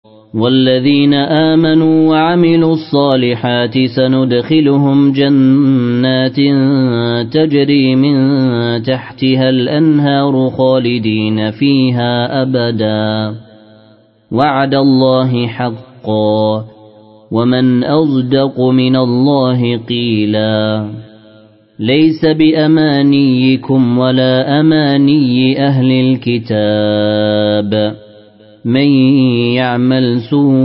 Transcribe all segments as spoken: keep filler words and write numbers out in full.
والذين آمنوا وعملوا الصالحات سندخلهم جنات تجري من تحتها الأنهار خالدين فيها أبدا وعد الله حقا ومن أصدق من الله قيلا ليس بأمانيكم ولا أماني أهل الكتاب من يعمل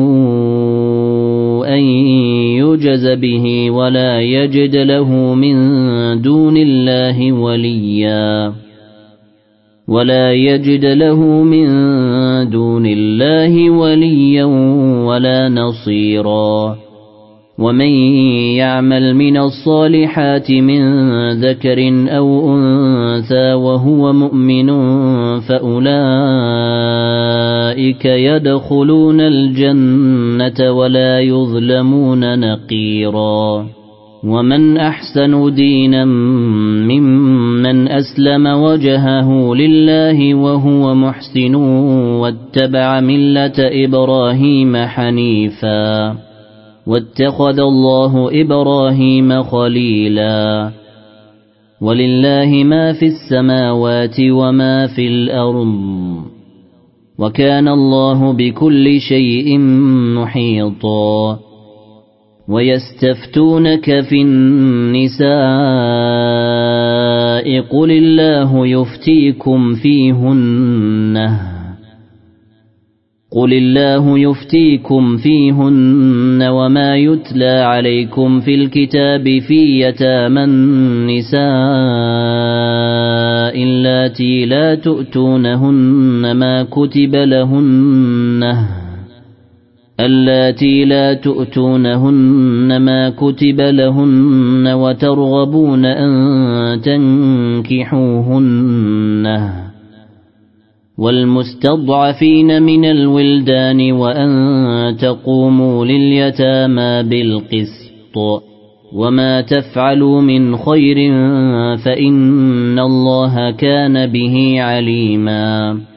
سوءا يجز به ولا يجد له من دون الله وليا ولا يجد له من دون الله وليا ولا نصيرا ومن يعمل من الصالحات من ذكر أو أنثى وهو مؤمن فأولئك يدخلون الجنة ولا يظلمون نقيرا ومن أحسن دينا ممن أسلم وجهه لله وهو محسن واتبع ملة إبراهيم حنيفا واتخذ الله إبراهيم خليلا ولله ما في السماوات وما في الأرض وكان الله بكل شيء محيطا ويستفتونك في النساء قل الله يفتيكم فيهن قل الله يفتيكم فيهن وما يتلى عليكم في الكتاب في يتامى النساء اللاتي لا تؤتونهن ما كتب لهن اللاتي لا تؤتونهن ما كتب لهن وترغبون أن تنكحوهن والمستضعفين من الولدان وأن تقوموا لليتامى بالقسط وما تفعلوا من خير فإن الله كان به عليما